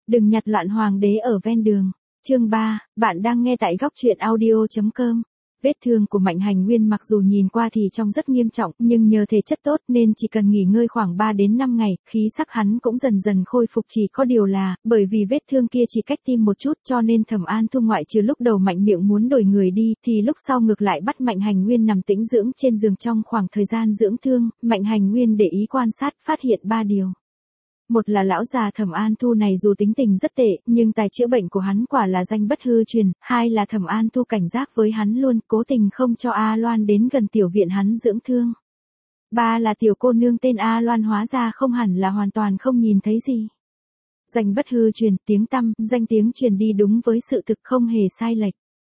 Đừng nhặt loạn hoàng đế ở ven đường. Chương 3, bạn đang nghe tại góc truyện audio.com. Vết thương của Mạnh Hành Nguyên mặc dù nhìn qua thì trông rất nghiêm trọng, nhưng nhờ thể chất tốt nên chỉ cần nghỉ ngơi khoảng 3 đến 5 ngày, khí sắc hắn cũng dần dần khôi phục, chỉ có điều là, bởi vì vết thương kia chỉ cách tim một chút cho nên Thẩm An Thu ngoại trừ lúc đầu mạnh miệng muốn đổi người đi, thì lúc sau ngược lại bắt Mạnh Hành Nguyên nằm tĩnh dưỡng trên giường trong khoảng thời gian dưỡng thương. Mạnh Hành Nguyên để ý quan sát, phát hiện 3 điều. Một là lão già Thẩm An Thu này dù tính tình rất tệ, nhưng tài chữa bệnh của hắn quả là danh bất hư truyền. Hai là Thẩm An Thu cảnh giác với hắn luôn, cố tình không cho A Loan đến gần tiểu viện hắn dưỡng thương. Ba là tiểu cô nương tên A Loan hóa ra không hẳn là hoàn toàn không nhìn thấy gì. Danh bất hư truyền, tiếng tăm, danh tiếng truyền đi đúng với sự thực, không hề sai lệch.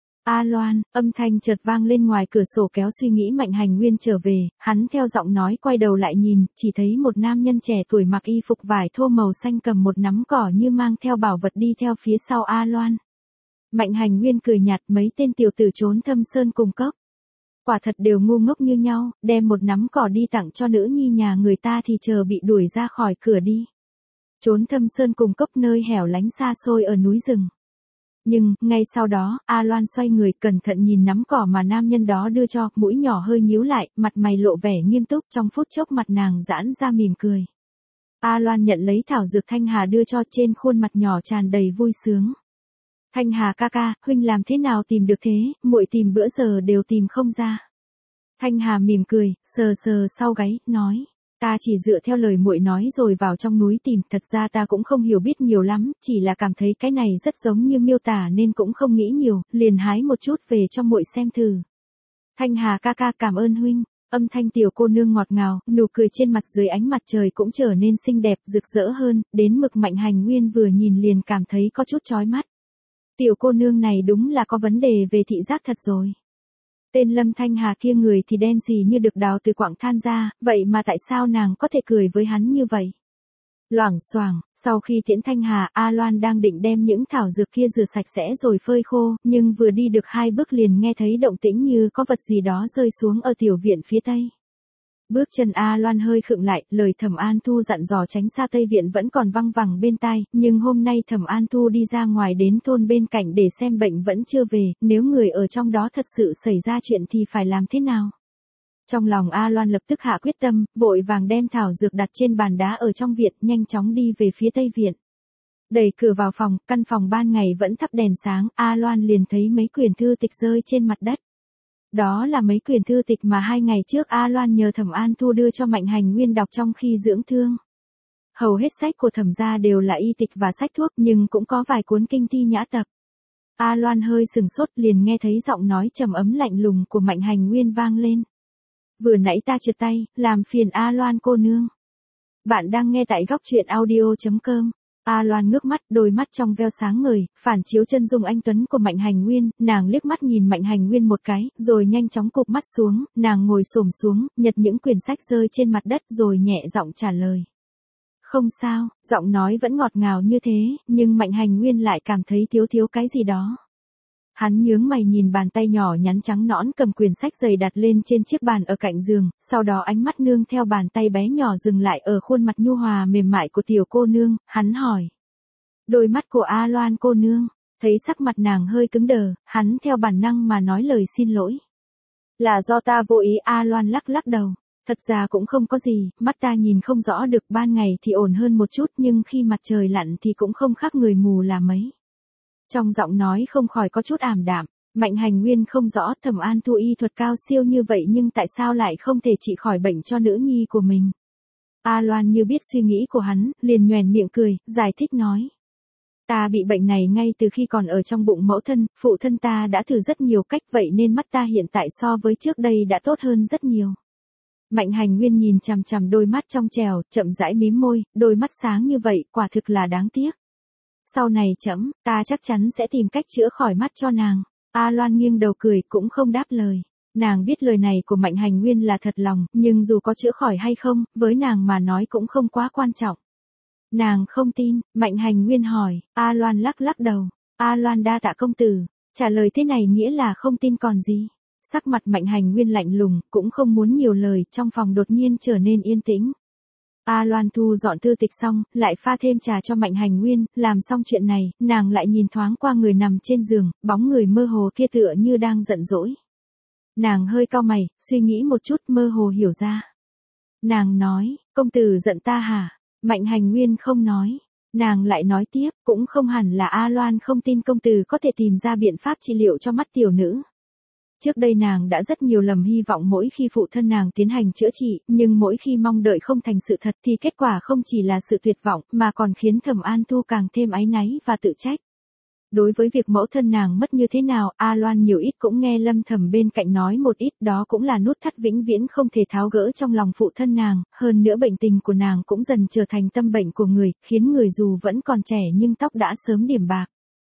A Loan, âm thanh chợt vang lên ngoài cửa sổ kéo suy nghĩ Mạnh Hành Nguyên trở về, hắn theo giọng nói quay đầu lại nhìn, chỉ thấy một nam nhân trẻ tuổi mặc y phục vải thô màu xanh cầm một nắm cỏ như mang theo bảo vật đi theo phía sau A Loan. Mạnh Hành Nguyên cười nhạt, mấy tên tiểu tử trốn thâm sơn cùng cốc. Quả thật đều ngu ngốc như nhau, đem một nắm cỏ đi tặng cho nữ nhi nhà người ta thì chờ bị đuổi ra khỏi cửa đi. Trốn thâm sơn cùng cốc nơi hẻo lánh xa xôi ở núi rừng. Nhưng, ngay sau đó, A Loan xoay người cẩn thận nhìn nắm cỏ mà nam nhân đó đưa cho, mũi nhỏ hơi nhíu lại, mặt mày lộ vẻ nghiêm túc, trong phút chốc mặt nàng giãn ra mỉm cười. A Loan nhận lấy thảo dược Thanh Hà đưa cho, trên khuôn mặt nhỏ tràn đầy vui sướng. Thanh Hà ca ca, huynh làm thế nào tìm được thế, muội tìm bữa giờ đều tìm không ra. Thanh Hà mỉm cười, sờ sờ sau gáy, nói. Ta chỉ dựa theo lời muội nói rồi vào trong núi tìm, thật ra ta cũng không hiểu biết nhiều lắm, chỉ là cảm thấy cái này rất giống như miêu tả nên cũng không nghĩ nhiều, liền hái một chút về cho muội xem thử. Thanh Hà ca ca cảm ơn huynh, âm thanh tiểu cô nương ngọt ngào, nụ cười trên mặt dưới ánh mặt trời cũng trở nên xinh đẹp, rực rỡ hơn, đến mực Mạnh Hành Nguyên vừa nhìn liền cảm thấy có chút chói mắt. Tiểu cô nương này đúng là có vấn đề về thị giác thật rồi. Tên Lâm Thanh Hà kia người thì đen gì như được đào từ quặng than ra, vậy mà tại sao nàng có thể cười với hắn như vậy? Loảng xoảng, sau khi tiễn Thanh Hà, A Loan đang định đem những thảo dược kia rửa sạch sẽ rồi phơi khô, nhưng vừa đi được 2 bước liền nghe thấy động tĩnh như có vật gì đó rơi xuống ở tiểu viện phía tây. Bước chân A Loan hơi khựng lại, lời Thẩm An Thu dặn dò tránh xa Tây Viện vẫn còn văng vẳng bên tai, nhưng hôm nay Thẩm An Thu đi ra ngoài đến thôn bên cạnh để xem bệnh vẫn chưa về, nếu người ở trong đó thật sự xảy ra chuyện thì phải làm thế nào? Trong lòng A Loan lập tức hạ quyết tâm, vội vàng đem thảo dược đặt trên bàn đá ở trong viện, nhanh chóng đi về phía Tây Viện. Đẩy cửa vào phòng, căn phòng ban ngày vẫn thắp đèn sáng, A Loan liền thấy mấy quyển thư tịch rơi trên mặt đất. Đó là mấy quyển thư tịch mà 2 ngày trước A Loan nhờ Thẩm An Thu đưa cho Mạnh Hành Nguyên đọc trong khi dưỡng thương. Hầu hết sách của Thẩm gia đều là y tịch và sách thuốc, nhưng cũng có vài cuốn kinh thi nhã tập. A Loan hơi sừng sốt, liền nghe thấy giọng nói trầm ấm lạnh lùng của Mạnh Hành Nguyên vang lên. Vừa nãy ta trượt tay, làm phiền A Loan cô nương. Bạn đang nghe tại góc truyện audio.com. A Loan ngước mắt, đôi mắt trong veo sáng ngời, phản chiếu chân dung anh tuấn của Mạnh Hành Nguyên, nàng liếc mắt nhìn Mạnh Hành Nguyên một cái, rồi nhanh chóng cụp mắt xuống, nàng ngồi xổm xuống, nhặt những quyển sách rơi trên mặt đất rồi nhẹ giọng trả lời. Không sao, giọng nói vẫn ngọt ngào như thế, nhưng Mạnh Hành Nguyên lại cảm thấy thiếu cái gì đó. Hắn nhướng mày nhìn bàn tay nhỏ nhắn trắng nõn cầm quyển sách dày đặt lên trên chiếc bàn ở cạnh giường, sau đó ánh mắt nương theo bàn tay bé nhỏ dừng lại ở khuôn mặt nhu hòa mềm mại của tiểu cô nương, hắn hỏi. Đôi mắt của A Loan cô nương, thấy sắc mặt nàng hơi cứng đờ, hắn theo bản năng mà nói lời xin lỗi. Là do ta vô ý. A Loan lắc đầu. Thật ra cũng không có gì, mắt ta nhìn không rõ được, ban ngày thì ổn hơn một chút nhưng khi mặt trời lặn thì cũng không khác người mù là mấy. Trong giọng nói không khỏi có chút ảm đạm, Mạnh Hành Nguyên không rõ Thẩm An Thu y thuật cao siêu như vậy nhưng tại sao lại không thể trị khỏi bệnh cho nữ nhi của mình. A Loan như biết suy nghĩ của hắn, liền nhoẻn miệng cười, giải thích nói. Ta bị bệnh này ngay từ khi còn ở trong bụng mẫu thân, phụ thân ta đã thử rất nhiều cách vậy nên mắt ta hiện tại so với trước đây đã tốt hơn rất nhiều. Mạnh Hành Nguyên nhìn chằm chằm đôi mắt trong trèo, chậm rãi mím môi, đôi mắt sáng như vậy, quả thực là đáng tiếc. Sau này ta chắc chắn sẽ tìm cách chữa khỏi mắt cho nàng. A Loan nghiêng đầu cười cũng không đáp lời. Nàng biết lời này của Mạnh Hành Nguyên là thật lòng, nhưng dù có chữa khỏi hay không, với nàng mà nói cũng không quá quan trọng. Nàng không tin, Mạnh Hành Nguyên hỏi, A Loan lắc đầu. A Loan đa tạ công tử, trả lời thế này nghĩa là không tin còn gì. Sắc mặt Mạnh Hành Nguyên lạnh lùng, cũng không muốn nhiều lời, trong phòng đột nhiên trở nên yên tĩnh. A Loan thu dọn thư tịch xong, lại pha thêm trà cho Mạnh Hành Nguyên, làm xong chuyện này, nàng lại nhìn thoáng qua người nằm trên giường, bóng người mơ hồ kia tựa như đang giận dỗi. Nàng hơi cau mày, suy nghĩ một chút mơ hồ hiểu ra. Nàng nói, công tử giận ta hả? Mạnh Hành Nguyên không nói. Nàng lại nói tiếp, cũng không hẳn là A Loan không tin công tử có thể tìm ra biện pháp trị liệu cho mắt tiểu nữ. Trước đây nàng đã rất nhiều lầm hy vọng mỗi khi phụ thân nàng tiến hành chữa trị, nhưng mỗi khi mong đợi không thành sự thật thì kết quả không chỉ là sự tuyệt vọng mà còn khiến Thẩm An Thu càng thêm áy náy và tự trách. Đối với việc mẫu thân nàng mất như thế nào, A Loan nhiều ít cũng nghe Lâm Thẩm bên cạnh nói một ít, đó cũng là nút thắt vĩnh viễn không thể tháo gỡ trong lòng phụ thân nàng, hơn nữa bệnh tình của nàng cũng dần trở thành tâm bệnh của người, khiến người dù vẫn còn trẻ nhưng tóc đã sớm điểm bạc.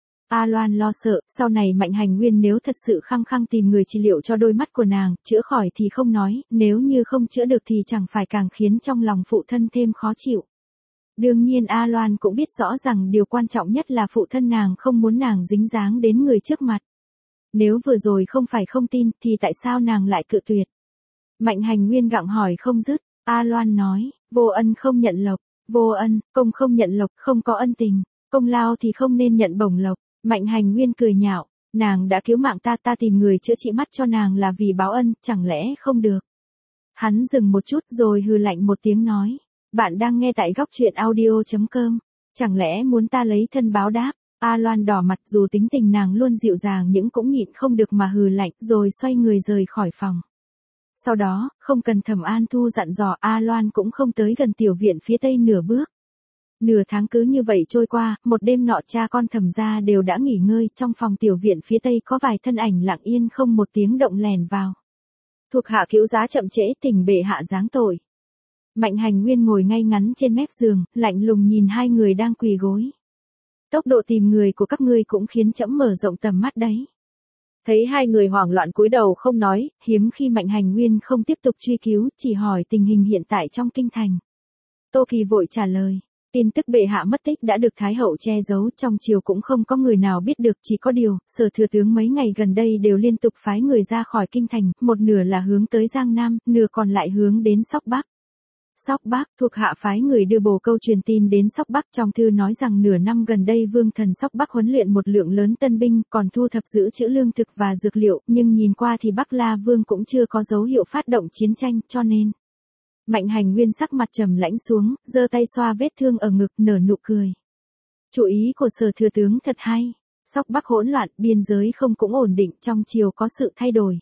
A Loan lo sợ, sau này Mạnh Hành Nguyên nếu thật sự khăng khăng tìm người trị liệu cho đôi mắt của nàng, chữa khỏi thì không nói, nếu như không chữa được thì chẳng phải càng khiến trong lòng phụ thân thêm khó chịu. Đương nhiên A Loan cũng biết rõ rằng điều quan trọng nhất là phụ thân nàng không muốn nàng dính dáng đến người trước mặt. Nếu vừa rồi không phải không tin thì tại sao nàng lại cự tuyệt? Mạnh Hành Nguyên gặng hỏi không dứt, A Loan nói, vô ân không nhận lộc, vô ân, công không nhận lộc, không có ân tình, công lao thì không nên nhận bổng lộc. Mạnh Hành Nguyên cười nhạo, nàng đã cứu mạng ta, ta tìm người chữa trị mắt cho nàng là vì báo ân, chẳng lẽ không được? Hắn dừng một chút rồi hừ lạnh một tiếng nói, bạn đang nghe tại góc truyện audio.com, chẳng lẽ muốn ta lấy thân báo đáp? A Loan đỏ mặt, dù tính tình nàng luôn dịu dàng nhưng cũng nhịn không được mà hừ lạnh, rồi xoay người rời khỏi phòng. Sau đó, không cần Thẩm An Thu dặn dò, A Loan cũng không tới gần tiểu viện phía tây nửa bước. Nửa tháng cứ như vậy trôi qua, một đêm nọ cha con Thẩm gia đều đã nghỉ ngơi, trong phòng tiểu viện phía tây có vài thân ảnh lặng yên không một tiếng động lèn vào. Thuộc hạ cứu giá chậm trễ, thỉnh bệ hạ giáng tội. Mạnh Hành Nguyên ngồi ngay ngắn trên mép giường, lạnh lùng nhìn hai người đang quỳ gối. Tốc độ tìm người của các ngươi cũng khiến trẫm mở rộng tầm mắt đấy. Thấy hai người hoảng loạn cúi đầu không nói, hiếm khi Mạnh Hành Nguyên không tiếp tục truy cứu, chỉ hỏi tình hình hiện tại trong kinh thành. Tô Kỳ vội trả lời, tin tức bệ hạ mất tích đã được Thái hậu che giấu, trong triều cũng không có người nào biết được, chỉ có điều, Sở thừa tướng mấy ngày gần đây đều liên tục phái người ra khỏi kinh thành, một nửa là hướng tới Giang Nam, nửa còn lại hướng đến Sóc Bắc. Sóc Bắc, thuộc hạ phái người đưa bồ câu truyền tin đến Sóc Bắc, trong thư nói rằng nửa năm gần đây Vương thần Sóc Bắc huấn luyện một lượng lớn tân binh, còn thu thập giữ trữ lương thực và dược liệu, nhưng nhìn qua thì Bắc La Vương cũng chưa có dấu hiệu phát động chiến tranh, cho nên. Mạnh Hành Nguyên sắc mặt trầm lãnh xuống, giơ tay xoa vết thương ở ngực, nở nụ cười. Chủ ý của Sở thừa tướng thật hay. Sóc Bắc hỗn loạn, biên giới không cũng ổn định, trong triều có sự thay đổi.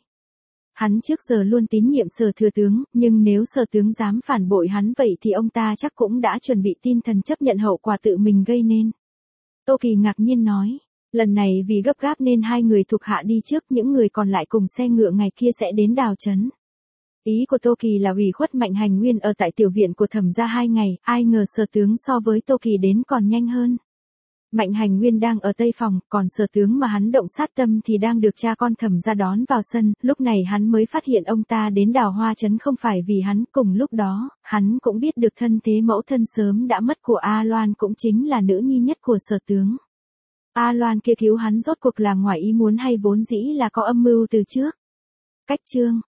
Hắn trước giờ luôn tín nhiệm Sở thừa tướng, nhưng nếu Sở tướng dám phản bội hắn vậy thì ông ta chắc cũng đã chuẩn bị tin thần chấp nhận hậu quả tự mình gây nên. Tô Kỳ ngạc nhiên nói, lần này vì gấp gáp nên hai người thuộc hạ đi trước, những người còn lại cùng xe ngựa ngày kia sẽ đến Đào Trấn. Ý của Tô Kỳ là ủy khuất Mạnh Hành Nguyên ở tại tiểu viện của Thẩm gia 2 ngày, ai ngờ Sở tướng so với Tô Kỳ đến còn nhanh hơn. Mạnh Hành Nguyên đang ở tây phòng, còn Sở tướng mà hắn động sát tâm thì đang được cha con Thẩm gia đón vào sân, lúc này hắn mới phát hiện ông ta đến Đào Hoa Trấn không phải vì hắn, cùng lúc đó, hắn cũng biết được thân thế mẫu thân sớm đã mất của A Loan cũng chính là nữ nhi nhất của Sở tướng. A Loan kia cứu hắn rốt cuộc là ngoài ý muốn hay vốn dĩ là có âm mưu từ trước. Cách chương